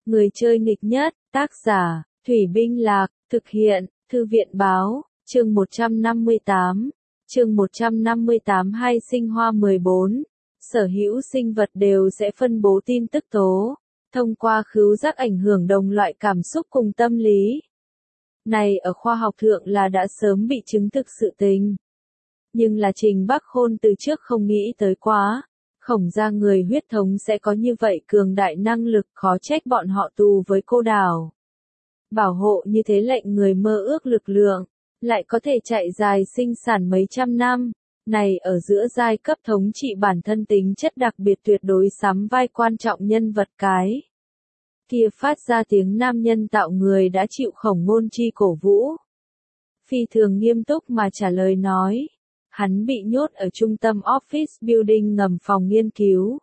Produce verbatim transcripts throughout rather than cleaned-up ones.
Người chơi nghịch nhất, tác giả, Thủy Binh Lạc, thực hiện, Thư viện báo, chương một trăm năm mươi tám, chương một trăm năm mươi tám hai sinh hoa mười bốn. Sở hữu sinh vật đều sẽ phân bố tin tức tố, thông qua khứu giác ảnh hưởng đồng loại cảm xúc cùng tâm lý. Này ở khoa học thượng là đã sớm bị chứng thực sự tình. Nhưng là Trình Bắc Khôn từ trước không nghĩ tới quá. Khổng gia người huyết thống sẽ có như vậy cường đại năng lực, khó trách bọn họ tù với cô đảo. Bảo hộ như thế lệnh người mơ ước lực lượng, lại có thể chạy dài sinh sản mấy trăm năm. Này ở giữa giai cấp thống trị bản thân tính chất đặc biệt tuyệt đối sắm vai quan trọng nhân vật cái. Kia phát ra tiếng nam nhân tạo người đã chịu Khổng Ngôn Chi cổ vũ. Phi thường nghiêm túc mà trả lời nói. Hắn bị nhốt ở trung tâm office building ngầm phòng nghiên cứu.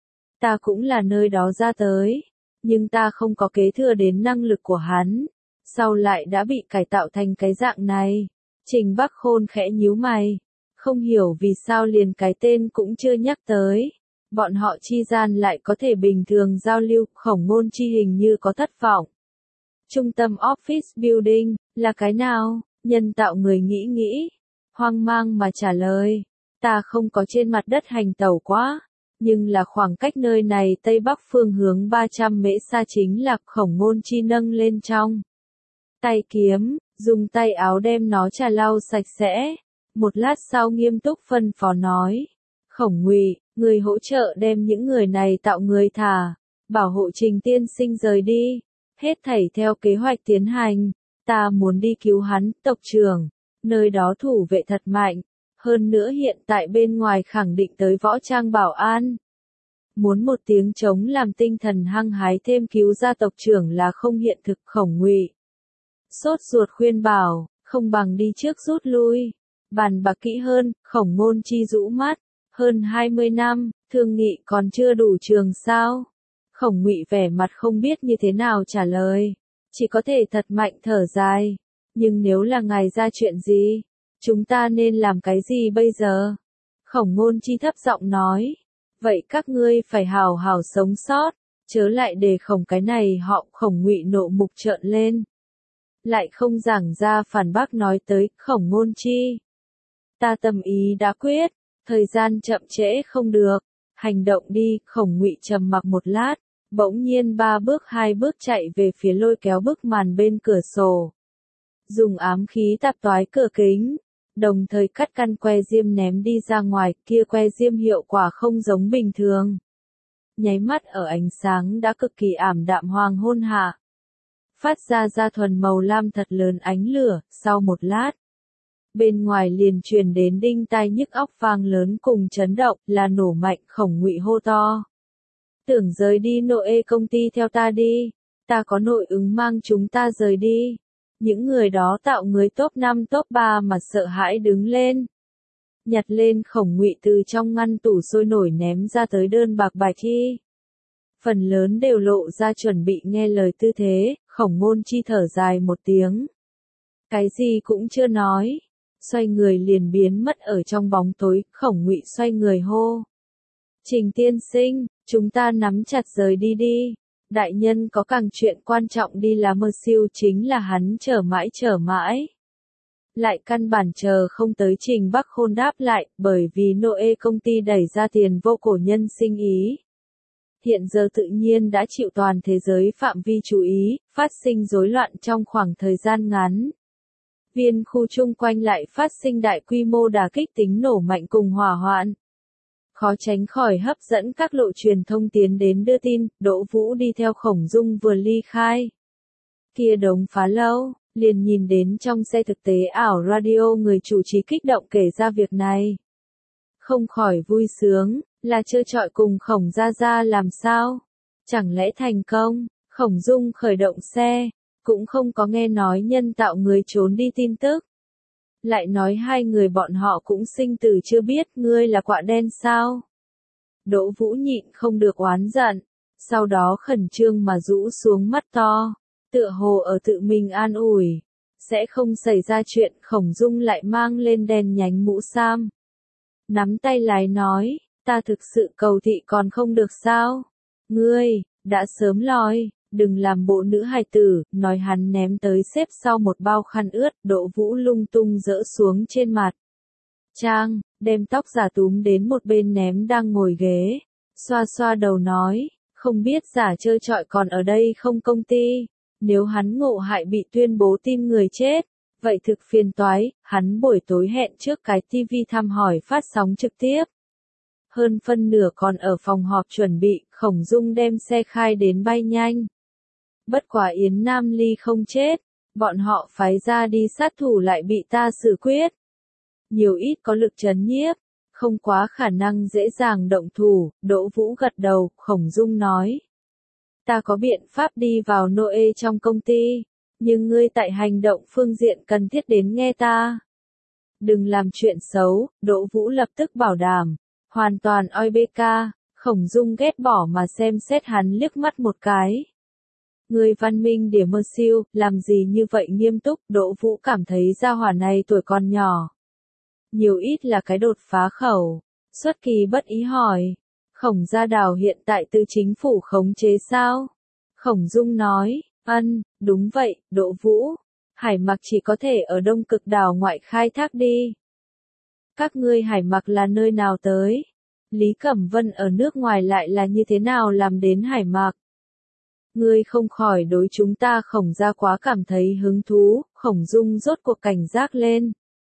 Ta cũng là nơi đó ra tới, nhưng ta không có kế thừa đến năng lực của hắn, sau lại đã bị cải tạo thành cái dạng này. Trình Bắc Khôn khẽ nhíu mày, không hiểu vì sao liền cái tên cũng chưa nhắc tới. Bọn họ chi gian lại có thể bình thường giao lưu, Khổng Ngôn Chi hình như có thất vọng. Trung tâm office building, là cái nào? Nhân tạo người nghĩ nghĩ. Hoang mang mà trả lời, ta không có trên mặt đất hành tẩu quá, nhưng là khoảng cách nơi này tây bắc phương hướng ba trăm mễ xa chính là. Khổng Ngôn Chi nâng lên trong tay kiếm, dùng tay áo đem nó trà lau sạch sẽ. Một lát sau nghiêm túc phân phó nói, Khổng Ngụy, người hỗ trợ đem những người này tạo người thả, bảo hộ Trình tiên sinh rời đi, hết thảy theo kế hoạch tiến hành. Ta muốn đi cứu hắn, tộc trưởng. Nơi đó thủ vệ thật mạnh, hơn nữa hiện tại bên ngoài khẳng định tới võ trang bảo an. Muốn một tiếng trống làm tinh thần hăng hái thêm cứu ra tộc trưởng là không hiện thực. Khổng Ngụy sốt ruột khuyên bảo, không bằng đi trước rút lui. Bàn bạc kỹ hơn, Khổng Ngôn Chi rũ mắt, hơn hai mươi năm, thương nghị còn chưa đủ trường sao? Khổng Ngụy vẻ mặt không biết như thế nào trả lời, chỉ có thể thật mạnh thở dài. Nhưng nếu là ngài ra chuyện gì, chúng ta nên làm cái gì bây giờ? Khổng Ngôn Chi thấp giọng nói, vậy các ngươi phải hào hào sống sót, chớ lại để khổng cái này họ. Khổng Ngụy nộ mục trợn lên, lại không giảng ra phản bác nói tới. Khổng Ngôn Chi, ta tâm ý đã quyết, thời gian chậm trễ không được, hành động đi. Khổng Ngụy trầm mặc một lát, bỗng nhiên ba bước hai bước chạy về phía lôi kéo bức màn bên cửa sổ. Dùng ám khí tạp toái cửa kính, đồng thời cắt căn que diêm ném đi ra ngoài. Kia que diêm hiệu quả không giống bình thường, nháy mắt ở ánh sáng đã cực kỳ ảm đạm hoàng hôn hạ, phát ra ra thuần màu lam thật lớn ánh lửa. Sau một lát, bên ngoài liền truyền đến đinh tai nhức óc vang lớn cùng chấn động, là nổ mạnh. Khổng Ngụy hô to, tưởng rời đi Noe công ty theo ta đi, ta có nội ứng mang chúng ta rời đi. Những người đó tạo người top năm top ba mà sợ hãi đứng lên. Nhặt lên Khổng Ngụy từ trong ngăn tủ sôi nổi ném ra tới đơn bạc bài thi. Phần lớn đều lộ ra chuẩn bị nghe lời tư thế. Khổng Ngôn Chi thở dài một tiếng, cái gì cũng chưa nói, xoay người liền biến mất ở trong bóng tối. Khổng Ngụy xoay người hô, Trình tiên sinh, chúng ta nắm chặt rời đi đi. Đại nhân có càng chuyện quan trọng đi làm. Mơ siêu chính là hắn chờ mãi chờ mãi, lại căn bản chờ không tới. Trình Bắc Khôn đáp lại, bởi vì Noe công ty đẩy ra tiền vô cổ nhân sinh ý. Hiện giờ tự nhiên đã chịu toàn thế giới phạm vi chú ý, phát sinh rối loạn trong khoảng thời gian ngắn. Viên khu chung quanh lại phát sinh đại quy mô đả kích tính nổ mạnh cùng hỏa hoạn. Khó tránh khỏi hấp dẫn các lộ truyền thông tiến đến đưa tin. Đỗ Vũ đi theo Khổng Dung vừa ly khai kia đống phá lâu, liền nhìn đến trong xe thực tế ảo radio người chủ trì kích động kể ra việc này. Không khỏi vui sướng, là chơi chọi cùng Khổng gia gia làm sao? Chẳng lẽ thành công? Khổng Dung khởi động xe, cũng không có nghe nói nhân tạo người trốn đi tin tức. Lại nói hai người bọn họ cũng sinh tử chưa biết. Ngươi là quạ đen sao? Đỗ Vũ nhịn không được oán giận, sau đó khẩn trương mà rũ xuống mắt to, tựa hồ ở tự mình an ủi, sẽ không xảy ra chuyện. Khổng Dung lại mang lên đèn nhánh mũ sam, nắm tay lái nói, ta thực sự cầu thị còn không được sao? Ngươi đã sớm lòi, đừng làm bộ nữ hài tử, nói hắn ném tới xếp sau một bao khăn ướt, Đỗ Vũ lung tung dỡ xuống trên mặt. Trang, đem tóc giả túm đến một bên ném đang ngồi ghế, xoa xoa đầu nói, không biết giả chơi trọi còn ở đây không công ty, nếu hắn ngộ hại bị tuyên bố tin người chết, vậy thực phiền toái, hắn buổi tối hẹn trước cái ti vi thăm hỏi phát sóng trực tiếp. Hơn phân nửa còn ở phòng họp chuẩn bị, Khổng Dung đem xe khai đến bay nhanh. Bất quả Yến Nam Ly không chết, bọn họ phái ra đi sát thủ lại bị ta xử quyết. Nhiều ít có lực trấn nhiếp, không quá khả năng dễ dàng động thủ, Đỗ Vũ gật đầu, Khổng Dung nói. Ta có biện pháp đi vào Noe trong công ty, nhưng ngươi tại hành động phương diện cần thiết đến nghe ta. Đừng làm chuyện xấu, Đỗ Vũ lập tức bảo đảm, hoàn toàn oi bê ca, Khổng Dung ghét bỏ mà xem xét hắn liếc mắt một cái. Người văn minh điểm mơ siêu, làm gì như vậy nghiêm túc, Đỗ Vũ cảm thấy gia hỏa này tuổi còn nhỏ. Nhiều ít là cái đột phá khẩu, xuất kỳ bất ý hỏi, Khổng Gia Đào hiện tại từ chính phủ khống chế sao? Khổng Dung nói, ân, đúng vậy, Đỗ Vũ, Hải Mặc chỉ có thể ở Đông Cực đảo ngoại khai thác đi. Các ngươi Hải Mặc là nơi nào tới? Lý Cẩm Vân ở nước ngoài lại là như thế nào làm đến Hải Mặc? Ngươi không khỏi đối chúng ta Khổng Gia quá cảm thấy hứng thú, Khổng Dung rốt cuộc cảnh giác lên.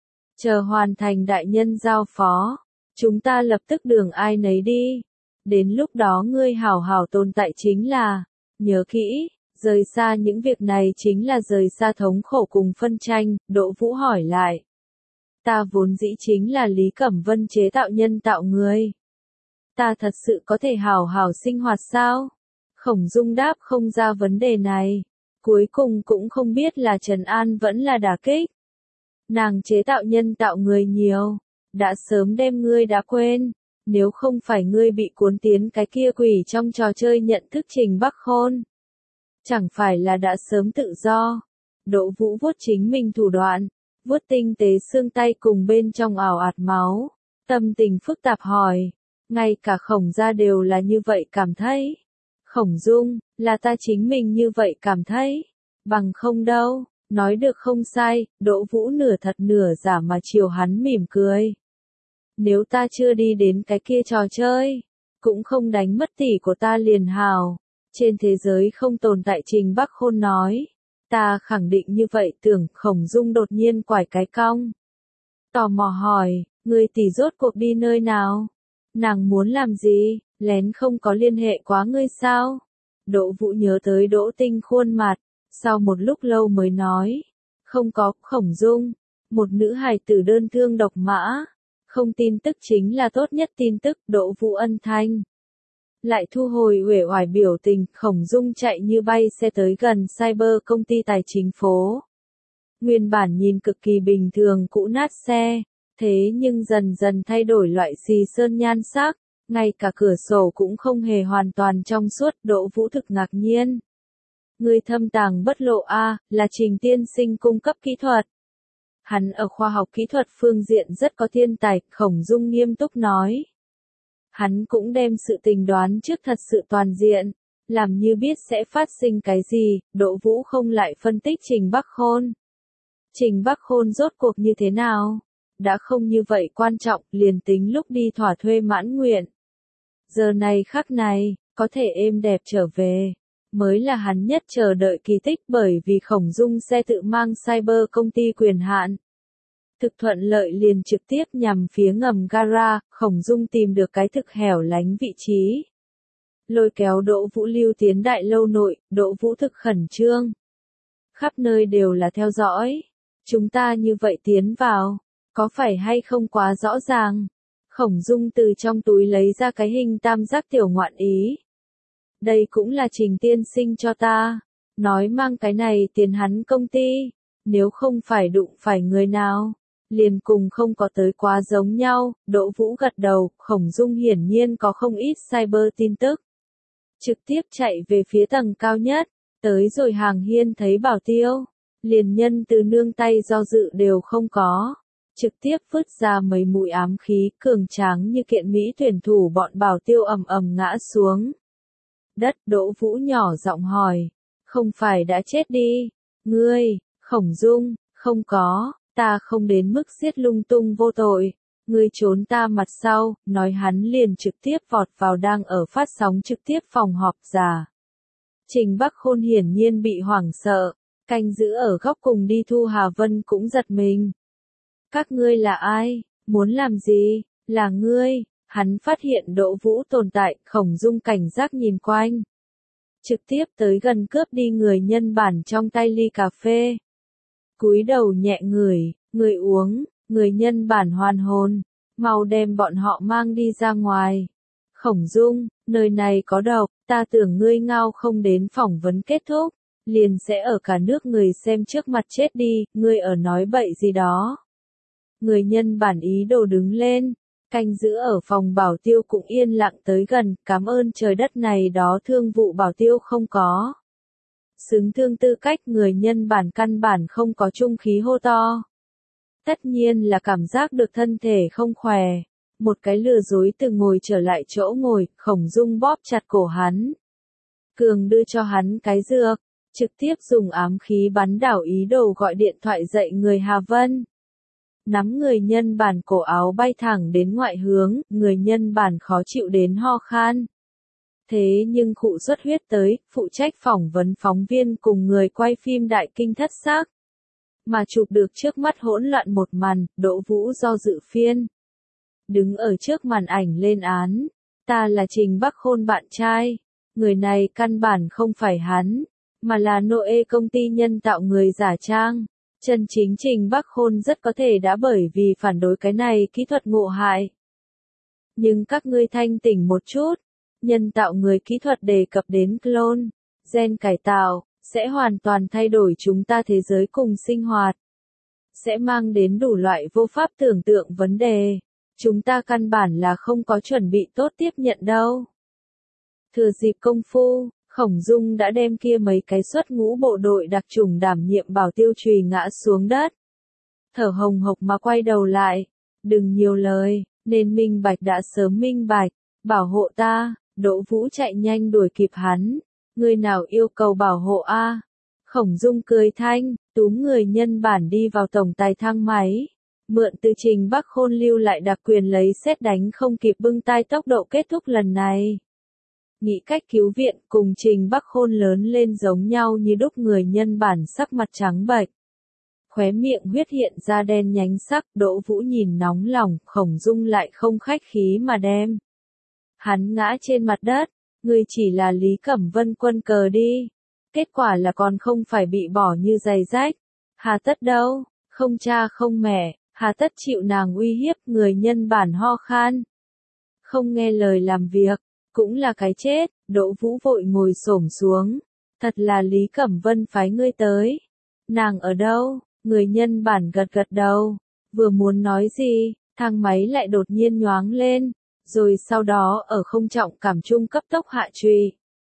Chờ hoàn thành đại nhân giao phó, chúng ta lập tức đường ai nấy đi. Đến lúc đó ngươi hảo hảo tồn tại chính là, nhớ kỹ, rời xa những việc này chính là rời xa thống khổ cùng phân tranh, Đỗ Vũ hỏi lại. Ta vốn dĩ chính là Lý Cẩm Vân chế tạo nhân tạo người. Ta thật sự có thể hảo hảo sinh hoạt sao? Khổng Dung đáp không ra vấn đề này. Cuối cùng cũng không biết là trấn an vẫn là đả kích. Nàng chế tạo nhân tạo người nhiều, đã sớm đem ngươi đã quên, nếu không phải ngươi bị cuốn tiến cái kia quỷ trong trò chơi nhận thức Trình Bắc Khôn. Chẳng phải là đã sớm tự do. Đỗ Vũ vuốt chính mình thủ đoạn, vuốt tinh tế xương tay cùng bên trong ảo ạt máu, tâm tình phức tạp hỏi, ngay cả Khổng Gia đều là như vậy cảm thấy. Khổng Dung, là ta chính mình như vậy cảm thấy, bằng không đâu. Nói được không sai, Đỗ Vũ nửa thật nửa giả mà chiều hắn mỉm cười. Nếu ta chưa đi đến cái kia trò chơi, cũng không đánh mất tỷ của ta liền hào. Trên thế giới không tồn tại Trình Bắc Khôn nói. Ta khẳng định như vậy tưởng, Khổng Dung đột nhiên quải cái cong. Tò mò hỏi, người tỷ rốt cuộc đi nơi nào? Nàng muốn làm gì, lén không có liên hệ quá ngươi sao? Đỗ Vũ nhớ tới Đỗ Tinh khuôn mặt. Sau một lúc lâu mới nói, không có, Khổng Dung, một nữ hài tử đơn thương độc mã, không tin tức chính là tốt nhất tin tức, Đỗ Vũ ân thanh. Lại thu hồi uể oải biểu tình, Khổng Dung chạy như bay xe tới gần Cyber công ty tài chính phố. Nguyên bản nhìn cực kỳ bình thường cũ nát xe, thế nhưng dần dần thay đổi loại xì sơn nhan sắc, ngay cả cửa sổ cũng không hề hoàn toàn trong suốt, Đỗ Vũ thực ngạc nhiên. Người thâm tàng bất lộ A, là Trình tiên sinh cung cấp kỹ thuật. Hắn ở khoa học kỹ thuật phương diện rất có thiên tài, Khổng Dung nghiêm túc nói. Hắn cũng đem sự tình đoán trước thật sự toàn diện, làm như biết sẽ phát sinh cái gì, Đỗ Vũ không lại phân tích Trình Bắc Khôn. Trình Bắc Khôn rốt cuộc như thế nào? Đã không như vậy quan trọng, liền tính lúc đi thỏa thuê mãn nguyện. Giờ này khắc này, có thể êm đẹp trở về. Mới là hắn nhất chờ đợi kỳ tích bởi vì Khổng Dung xe tự mang Cyber công ty quyền hạn. Thực thuận lợi liền trực tiếp nhằm phía ngầm gara, Khổng Dung tìm được cái thực hẻo lánh vị trí. Lôi kéo Đỗ Vũ lưu tiến đại lâu nội, Đỗ Vũ thực khẩn trương. Khắp nơi đều là theo dõi. Chúng ta như vậy tiến vào, có phải hay không quá rõ ràng? Khổng Dung từ trong túi lấy ra cái hình tam giác tiểu ngoạn ý. Đây cũng là Trình tiên sinh cho ta. Nói mang cái này tiền hắn công ty. Nếu không phải đụng phải người nào, liền cùng không có tới quá giống nhau. Đỗ Vũ gật đầu, Khổng Dung hiển nhiên có không ít cyber tin tức. Trực tiếp chạy về phía tầng cao nhất. Tới rồi hàng hiên thấy Bảo Tiêu. Liền nhân từ nương tay do dự đều không có. Trực tiếp vứt ra mấy mũi ám khí cường tráng như kiện Mỹ tuyển thủ bọn Bảo Tiêu ầm ầm ngã xuống. Đất. Đỗ Vũ nhỏ giọng hỏi, Không phải đã chết đi. Ngươi, Khổng Dung, không có, ta không đến mức giết lung tung vô tội. Ngươi trốn ta mặt sau, nói hắn liền trực tiếp vọt vào đang ở phát sóng trực tiếp phòng họp giả. Trình Bắc Khôn hiển nhiên bị hoảng sợ, canh giữ ở góc cùng đi Thu Hà Vân cũng giật mình. Các ngươi là ai? Muốn làm gì? Là ngươi? Hắn phát hiện Đỗ Vũ tồn tại, Khổng Dung cảnh giác nhìn quanh. Trực tiếp tới gần cướp đi người nhân bản trong tay ly cà phê. Cúi đầu nhẹ ngửi, người uống, người nhân bản hoàn hồn, mau đem bọn họ mang đi ra ngoài. Khổng Dung, nơi này có độc, ta tưởng ngươi ngao không đến phỏng vấn kết thúc, liền sẽ ở cả nước người xem trước mặt chết đi, ngươi ở nói bậy gì đó. Người nhân bản ý đồ đứng lên, canh giữ ở phòng bảo tiêu cũng yên lặng tới gần, cảm ơn trời đất này đó thương vụ bảo tiêu không có. Xứng thương tư cách người nhân bản căn bản không có trung khí hô to. Tất nhiên là cảm giác được thân thể không khỏe. Một cái lừa dối từ ngồi trở lại chỗ ngồi, Khổng Dung bóp chặt cổ hắn. Cường đưa cho hắn cái dược, trực tiếp dùng ám khí bắn đảo ý đồ gọi điện thoại dậy người Hà Vân. Nắm người nhân bản cổ áo bay thẳng đến ngoại hướng, người nhân bản khó chịu đến ho khan. Thế nhưng khụ xuất huyết tới, phụ trách phỏng vấn phóng viên cùng người quay phim đại kinh thất xác. Mà chụp được trước mắt hỗn loạn một màn, Đỗ Vũ do dự phiên. Đứng ở trước màn ảnh lên án. Ta là Trình Bắc Khôn bạn trai. Người này căn bản không phải hắn, mà là Noe công ty nhân tạo người giả trang. Chân chính Trình Bắc Khôn rất có thể đã bởi vì phản đối cái này kỹ thuật ngộ hại. Nhưng các ngươi thanh tỉnh một chút. Nhân tạo người kỹ thuật đề cập đến clone, gen cải tạo, sẽ hoàn toàn thay đổi chúng ta thế giới cùng sinh hoạt. Sẽ mang đến đủ loại vô pháp tưởng tượng vấn đề. Chúng ta căn bản là không có chuẩn bị tốt tiếp nhận đâu. Thừa dịp công phu, Khổng Dung đã đem kia mấy cái xuất ngũ bộ đội đặc chủng đảm nhiệm bảo tiêu chùy ngã xuống đất. Thở hồng hộc mà quay đầu lại. Đừng nhiều lời, nên minh bạch đã sớm minh bạch. Bảo hộ ta. Đỗ Vũ chạy nhanh đuổi kịp hắn. Người nào yêu cầu bảo hộ a? Khổng Dung cười thanh, túm người nhân bản đi vào tổng tài thang máy. Mượn từ Trình Bắc Khôn lưu lại đặc quyền lấy xét đánh không kịp bưng tai tốc độ kết thúc lần này. Nghĩ cách cứu viện cùng Trình Bắc Khôn lớn lên giống nhau như đúc, người nhân bản sắc mặt trắng bệch. Khóe miệng huyết hiện ra đen nhánh sắc, Đỗ Vũ nhìn nóng lòng, Khổng Dung lại không khách khí mà đem. Hắn ngã trên mặt đất, ngươi chỉ là Lý Cẩm Vân quân cờ đi. Kết quả là còn không phải bị bỏ như giày rách. Hà tất đâu, không cha không mẹ, hà tất chịu nàng uy hiếp, người nhân bản ho khan. Không nghe lời làm việc, cũng là cái chết. Đỗ Vũ vội ngồi xổm xuống. Thật là Lý Cẩm Vân phái ngươi tới. Nàng ở đâu? Người nhân bản gật gật đầu. Vừa muốn nói gì, thang máy lại đột nhiên nhoáng lên. Rồi sau đó ở không trọng cảm trung cấp tốc hạ trùy.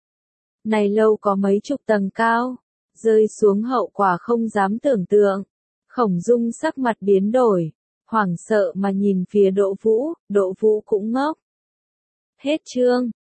Này lâu có mấy chục tầng cao, rơi xuống hậu quả không dám tưởng tượng. Khổng Dung sắc mặt biến đổi, hoảng sợ mà nhìn phía Đỗ Vũ, Đỗ Vũ cũng ngốc. Hết chương.